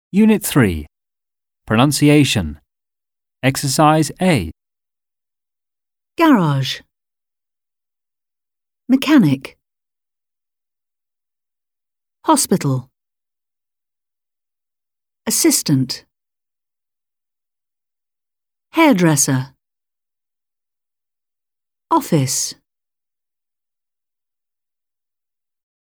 Unit 3. Pronunciation. Exercise A. Garage. Mechanic. Hospital. Assistant. Hairdresser. Office.